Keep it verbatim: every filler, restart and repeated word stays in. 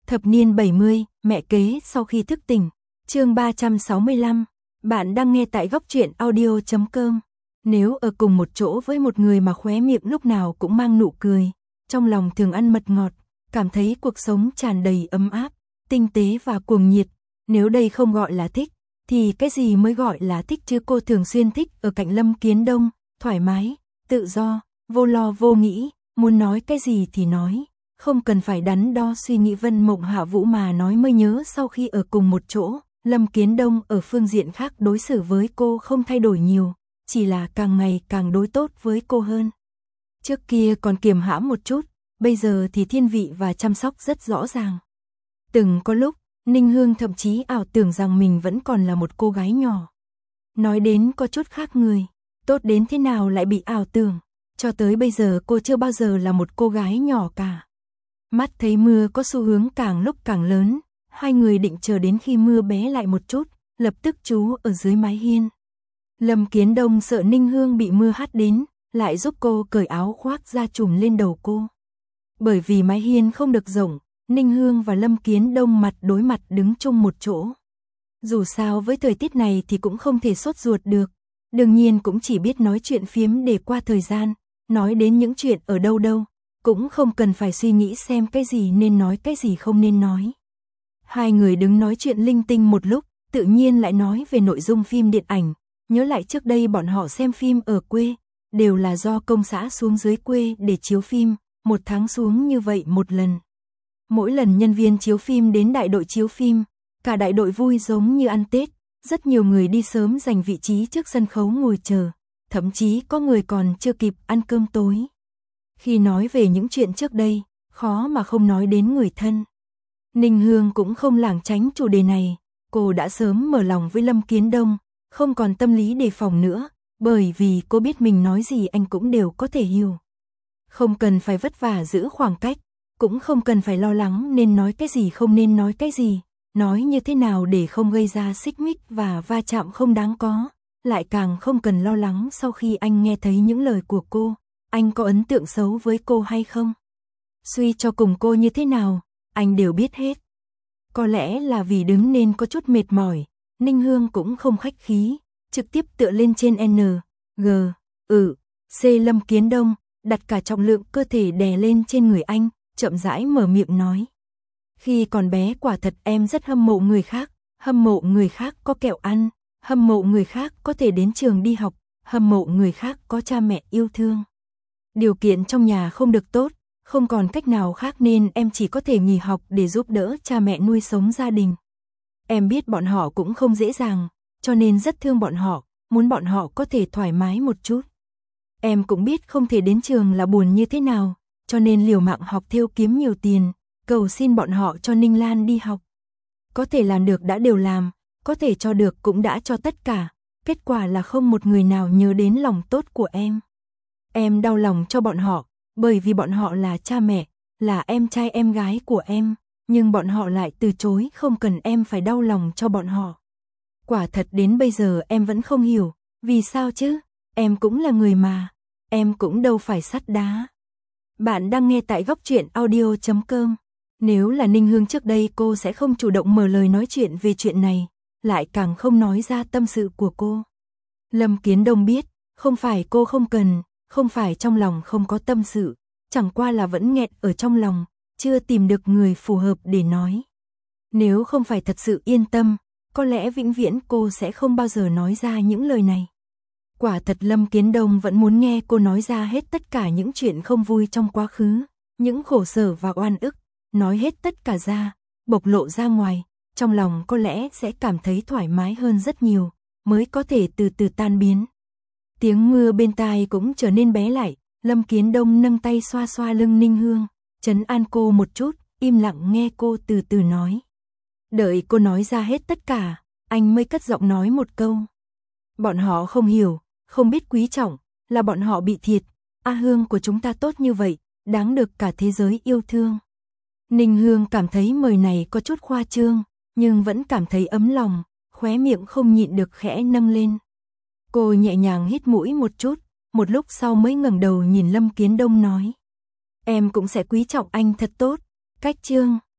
Thập niên bảy mươi, mẹ kế sau khi thức tỉnh. Chương ba trăm sáu mươi lăm. Bạn đang nghe tại góc truyện audio chấm com. Nếu ở cùng một chỗ với một người mà khóe miệng lúc nào cũng mang nụ cười, trong lòng thường ăn mật ngọt, cảm thấy cuộc sống tràn đầy ấm áp, tinh tế và cuồng nhiệt, nếu đây không gọi là thích, thì cái gì mới gọi là thích chứ? Cô thường xuyên thích ở cạnh Lâm Kiến Đông, thoải mái, tự do, vô lo vô nghĩ, muốn nói cái gì thì nói, không cần phải đắn đo suy nghĩ. Vân Mộng Hạ Vũ mà nói mới nhớ, sau khi ở cùng một chỗ, Lâm Kiến Đông ở phương diện khác đối xử với cô không thay đổi nhiều, chỉ là càng ngày càng đối tốt với cô hơn. Trước kia còn kiềm hãm một chút, bây giờ thì thiên vị và chăm sóc rất rõ ràng. Từng có lúc, Ninh Hương thậm chí ảo tưởng rằng mình vẫn còn là một cô gái nhỏ. Nói đến có chút khác người, tốt đến thế nào lại bị ảo tưởng, cho tới bây giờ cô chưa bao giờ là một cô gái nhỏ cả. Mắt thấy mưa có xu hướng càng lúc càng lớn, hai người định chờ đến khi mưa bé lại một chút, lập tức trú ở dưới mái hiên. Lâm Kiến Đông sợ Ninh Hương bị mưa hắt đến, lại giúp cô cởi áo khoác ra trùm lên đầu cô. Bởi vì mái hiên không được rộng, Ninh Hương và Lâm Kiến Đông mặt đối mặt đứng chung một chỗ. Dù sao với thời tiết này thì cũng không thể sốt ruột được, đương nhiên cũng chỉ biết nói chuyện phiếm để qua thời gian, nói đến những chuyện ở đâu đâu, cũng không cần phải suy nghĩ xem cái gì nên nói cái gì không nên nói. Hai người đứng nói chuyện linh tinh một lúc, tự nhiên lại nói về nội dung phim điện ảnh, nhớ lại trước đây bọn họ xem phim ở quê, đều là do công xã xuống dưới quê để chiếu phim, một tháng xuống như vậy một lần. Mỗi lần nhân viên chiếu phim đến đại đội chiếu phim, cả đại đội vui giống như ăn Tết, rất nhiều người đi sớm giành vị trí trước sân khấu ngồi chờ, thậm chí có người còn chưa kịp ăn cơm tối. Khi nói về những chuyện trước đây, khó mà không nói đến người thân. Ninh Hương cũng không lảng tránh chủ đề này, cô đã sớm mở lòng với Lâm Kiến Đông, không còn tâm lý đề phòng nữa, bởi vì cô biết mình nói gì anh cũng đều có thể hiểu. Không cần phải vất vả giữ khoảng cách, cũng không cần phải lo lắng nên nói cái gì không nên nói cái gì, nói như thế nào để không gây ra xích mích và va chạm không đáng có, lại càng không cần lo lắng sau khi anh nghe thấy những lời của cô, anh có ấn tượng xấu với cô hay không. Suy cho cùng cô như thế nào, anh đều biết hết. Có lẽ là vì đứng nên có chút mệt mỏi, Ninh Hương cũng không khách khí, trực tiếp tựa lên trên N, G, ừ, C Lâm Kiến Đông, đặt cả trọng lượng cơ thể đè lên trên người anh, chậm rãi mở miệng nói. Khi còn bé quả thật em rất hâm mộ người khác, hâm mộ người khác có kẹo ăn, hâm mộ người khác có thể đến trường đi học, hâm mộ người khác có cha mẹ yêu thương. Điều kiện trong nhà không được tốt, không còn cách nào khác nên em chỉ có thể nghỉ học để giúp đỡ cha mẹ nuôi sống gia đình. Em biết bọn họ cũng không dễ dàng, cho nên rất thương bọn họ, muốn bọn họ có thể thoải mái một chút. Em cũng biết không thể đến trường là buồn như thế nào, cho nên liều mạng học thêu kiếm nhiều tiền, cầu xin bọn họ cho Ninh Lan đi học. Có thể làm được đã đều làm, có thể cho được cũng đã cho tất cả, kết quả là không một người nào nhớ đến lòng tốt của em. Em đau lòng cho bọn họ, bởi vì bọn họ là cha mẹ, là em trai em gái của em, nhưng bọn họ lại từ chối không cần em phải đau lòng cho bọn họ. Quả thật đến bây giờ em vẫn không hiểu, vì sao chứ, em cũng là người mà, em cũng đâu phải sắt đá. Bạn đang nghe tại góc truyện audio chấm com. Nếu là Ninh Hương trước đây cô sẽ không chủ động mở lời nói chuyện về chuyện này, lại càng không nói ra tâm sự của cô. Lâm Kiến Đông biết, không phải cô không cần, không phải trong lòng không có tâm sự, chẳng qua là vẫn nghẹn ở trong lòng, chưa tìm được người phù hợp để nói. Nếu không phải thật sự yên tâm, có lẽ vĩnh viễn cô sẽ không bao giờ nói ra những lời này. Quả thật Lâm Kiến Đông vẫn muốn nghe cô nói ra hết tất cả những chuyện không vui trong quá khứ, những khổ sở và oan ức, nói hết tất cả ra, bộc lộ ra ngoài, trong lòng có lẽ sẽ cảm thấy thoải mái hơn rất nhiều, mới có thể từ từ tan biến. Tiếng mưa bên tai cũng trở nên bé lại, Lâm Kiến Đông nâng tay xoa xoa lưng Ninh Hương, trấn an cô một chút, im lặng nghe cô từ từ nói. Đợi cô nói ra hết tất cả, anh mới cất giọng nói một câu. Bọn họ không hiểu, không biết quý trọng, là bọn họ bị thiệt, A Hương của chúng ta tốt như vậy, đáng được cả thế giới yêu thương. Ninh Hương cảm thấy mời này có chút khoa trương, nhưng vẫn cảm thấy ấm lòng, khóe miệng không nhịn được khẽ nâng lên. Cô nhẹ nhàng hít mũi một chút, một lúc sau mới ngẩng đầu nhìn Lâm Kiến Đông nói. Em cũng sẽ quý trọng anh thật tốt, cách chương.